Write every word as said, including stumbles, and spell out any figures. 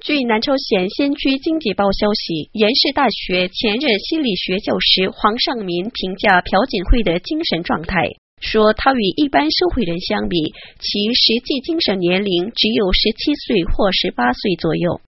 据南朝鲜先驱经济报消息，延世大学前任心理学教师黄尚民评价朴槿惠的精神状态，说他与一般社会人相比，其实际精神年龄只有十七岁或十八岁左右。